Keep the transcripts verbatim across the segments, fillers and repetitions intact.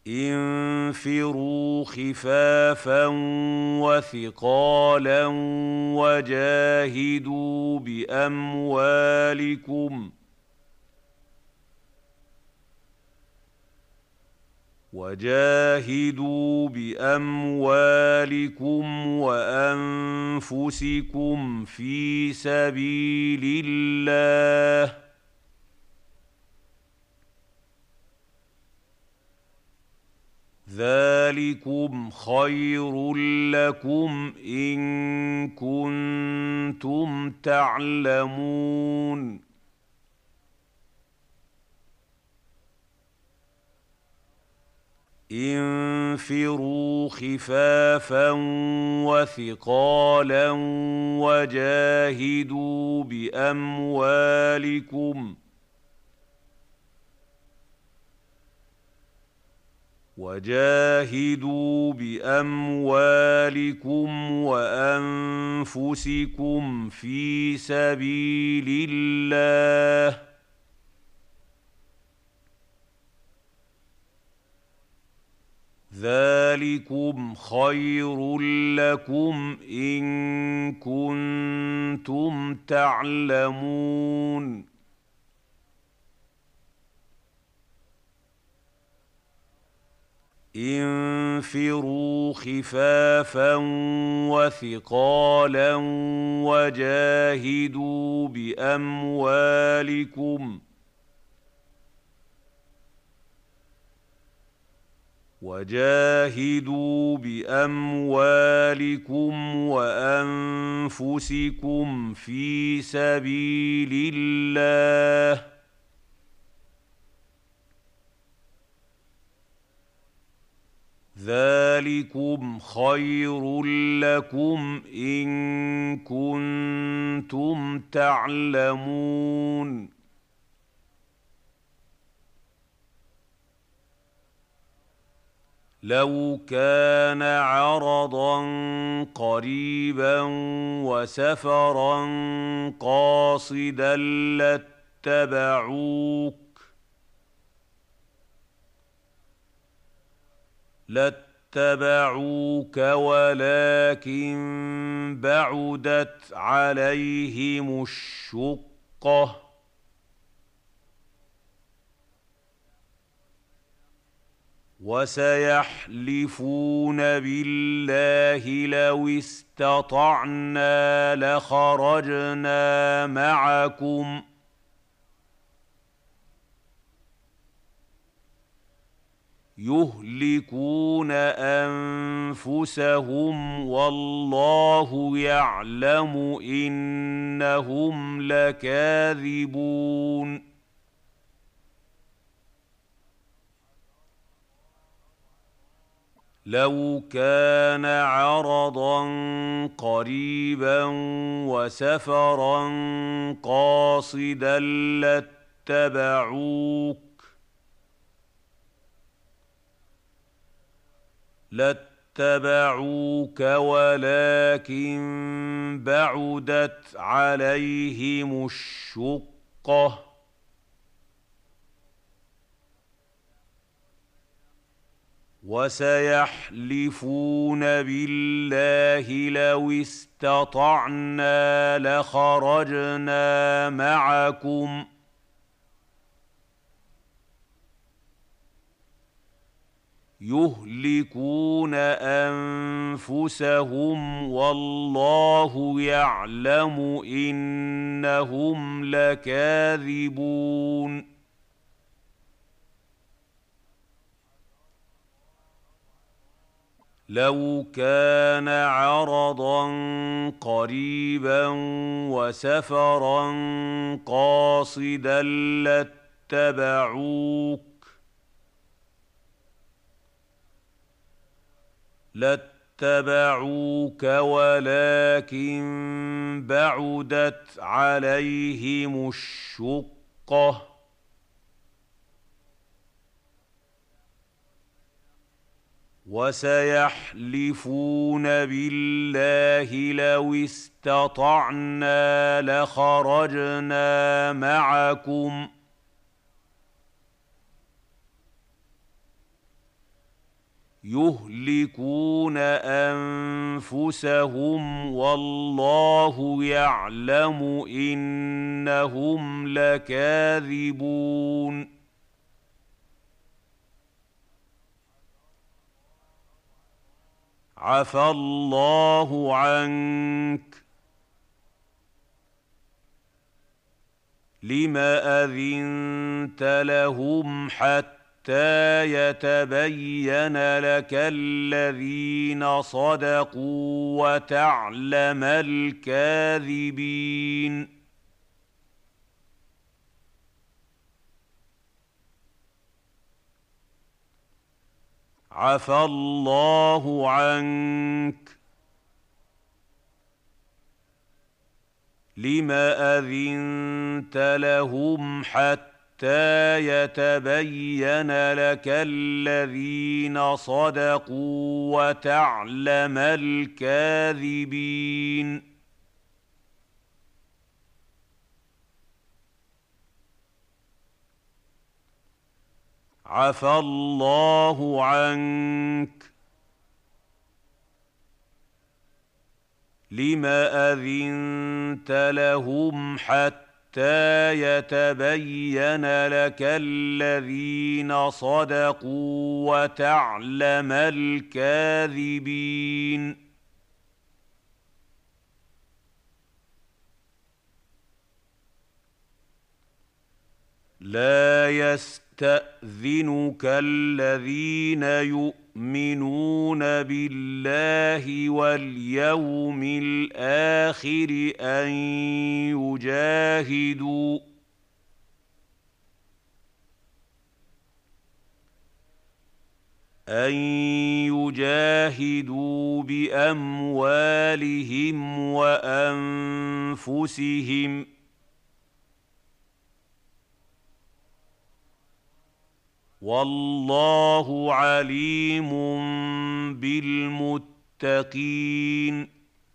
انفروا خفافا وثقالا وجاهدوا بأموالكم وجاهدوا بأموالكم وأنفسكم في سبيل الله ذلكم خير لكم إن كنتم تعلمون انفروا خفافا وثقالا وجاهدوا بأموالكم وجاهدوا بأموالكم وأنفسكم في سبيل الله ذلكم خير لكم إن كنتم تعلمون انفروا خفافا وثقالا وجاهدوا بأموالكم وجاهدوا بأموالكم وأنفسكم في سبيل الله ذلكم خير لكم إن كنتم تعلمون لو كان عرضا قريبا وسفرا قاصدا لاتبعوك لاتبعوك ولكن بعدت عليهم الشقة وسيحلفون بالله لو استطعنا لخرجنا معكم يهلكون أنفسهم والله يعلم إنهم لكاذبون لو كان عرضا قريبا وسفرا قاصدا لاتبعوك لاتبعوك ولكن بعدت عليهم الشقة وسيحلفون بالله لو استطعنا لخرجنا معكم. يهلكون أنفسهم والله يعلم إنهم لكاذبون. لو كان عرضا قريبا وسفرا قاصدا لاتبعوك لاتبعوك ولكن بعدت عليهم الشقة وسيحلفون بالله لو استطعنا لخرجنا معكم يهلكون انفسهم والله يعلم انهم لكاذبون. عفى الله عنك لم اذنت لهم حتى يتبين لك الذين صدقوا وتعلم الكاذبين. عفى الله عنك لم اذنت لهم حتى يتبين لك الذين صدقوا وتعلم الكاذبين. عفى الله عنك لم اذنت لهم حتى يتبين لك الذين صدقوا وتعلم الكاذبين. لا يستأذنك الذين يؤمنون بالله واليوم الآخر أن يجاهدوا أن يجاهدوا بأموالهم وأنفسهم والله عليم بالمتقين.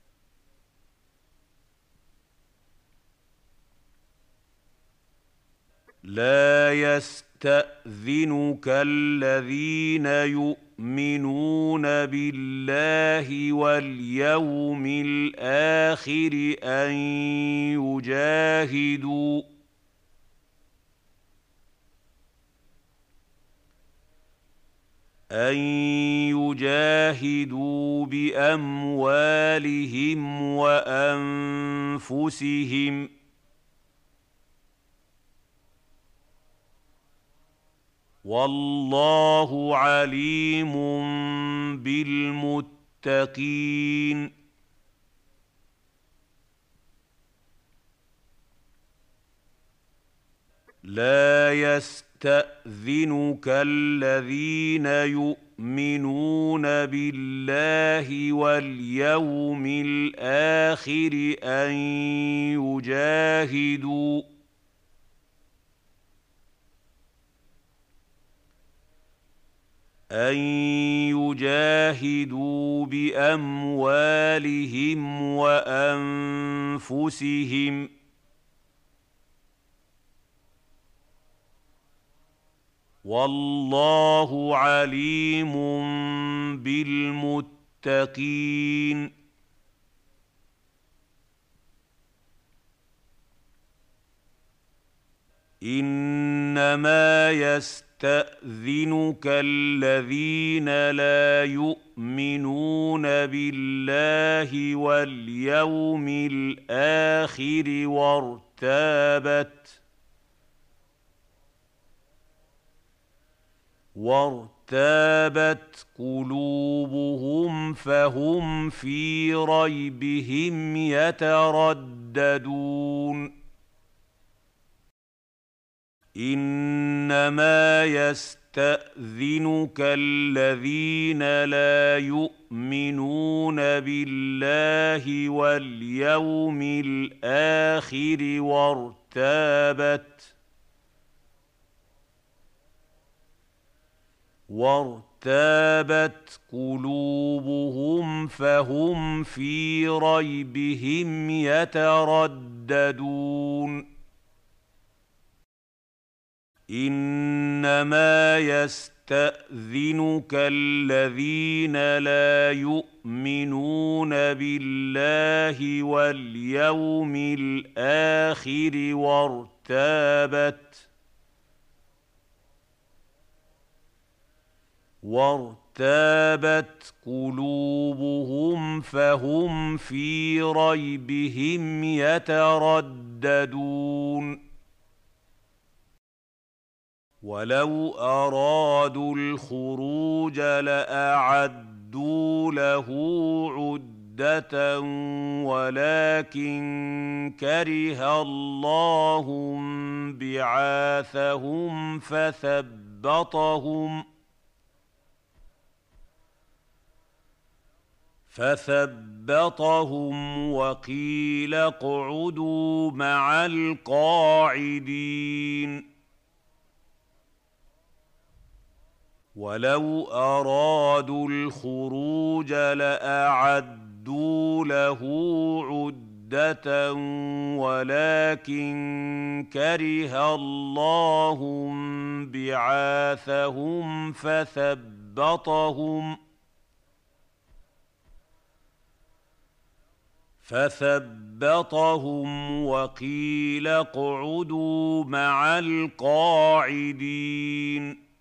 لا يستأذنك الذين يؤمنون بالله واليوم الآخر أن يجاهدوا أن يجاهدوا بأموالهم وأنفسهم والله عليم بالمتقين. لا يستأذنك الذين يؤمنون بالله واليوم الآخر أن يجاهدوا أن يجاهدوا بأموالهم وأنفسهم والله عليم بالمتقين. إنما يستأذنك الذين لا يؤمنون بالله واليوم الآخر وارتابت وارتابت قلوبهم فهم في ريبهم يترددون. إنما يستأذنك الذين لا يؤمنون بالله واليوم الآخر وارتابت وارتابت قلوبهم فهم في ريبهم يترددون. إنما يستأذنك يستأذنك الذين لا يؤمنون بالله واليوم الآخر وارتابت وارتابت قلوبهم فهم في ريبهم يترددون ولو أرادوا الخروج لأعدوا له عدة ولكن كره الله بعاثهم فثبطهم فثبطهم وقيل اقعدوا مع القاعدين ولو أرادوا الخروج لأعدوا له عدة ولكن كره الله بعاثهم فثبطهم فثبطهم وقيل اقعدوا مع القاعدين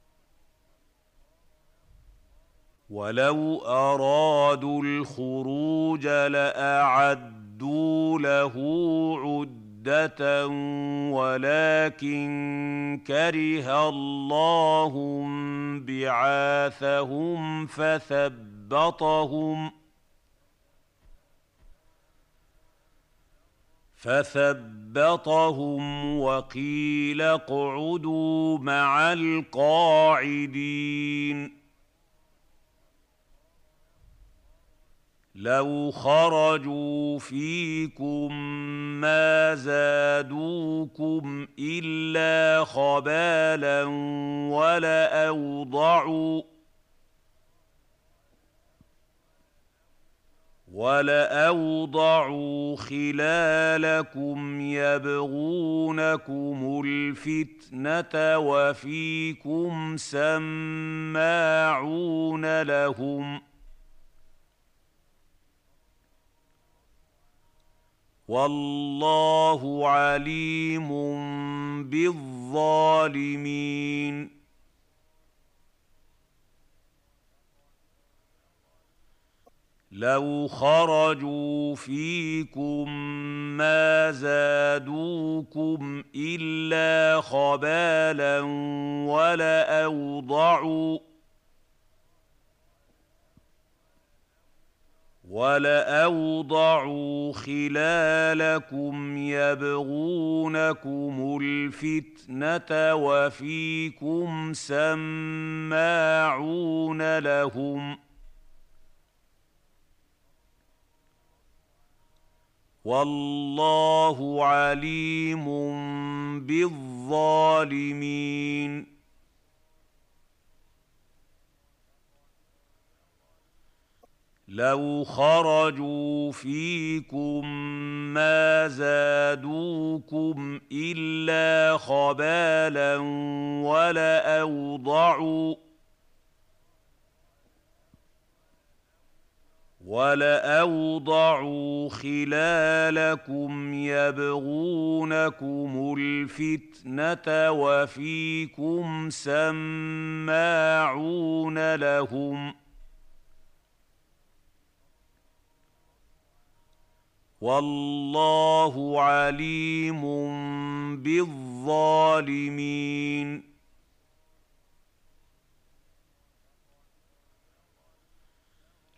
ولو أرادوا الخروج لأعدوا له عدة ولكن كره الله بعاثهم فثبطهم فثبطهم وقيل اقعدوا مع القاعدين لو خرجوا فيكم ما زادوكم إلا خبالا ولأوضعوا ولأوضعوا خلالكم يبغونكم الفتنة وفيكم سماعون لهم والله عليم بالظالمين لو خرجوا فيكم ما زادوكم إلا خبالا ولأوضعوا ولأوضعوا خلالكم يبغونكم الفتنة وفيكم سماعون لهم والله عليم بالظالمين لو خرجوا فيكم ما زادوكم إلا خبالا ولأوضعوا ولأوضعوا خلالكم يبغونكم الفتنة وفيكم سماعون لهم والله عليم بالظالمين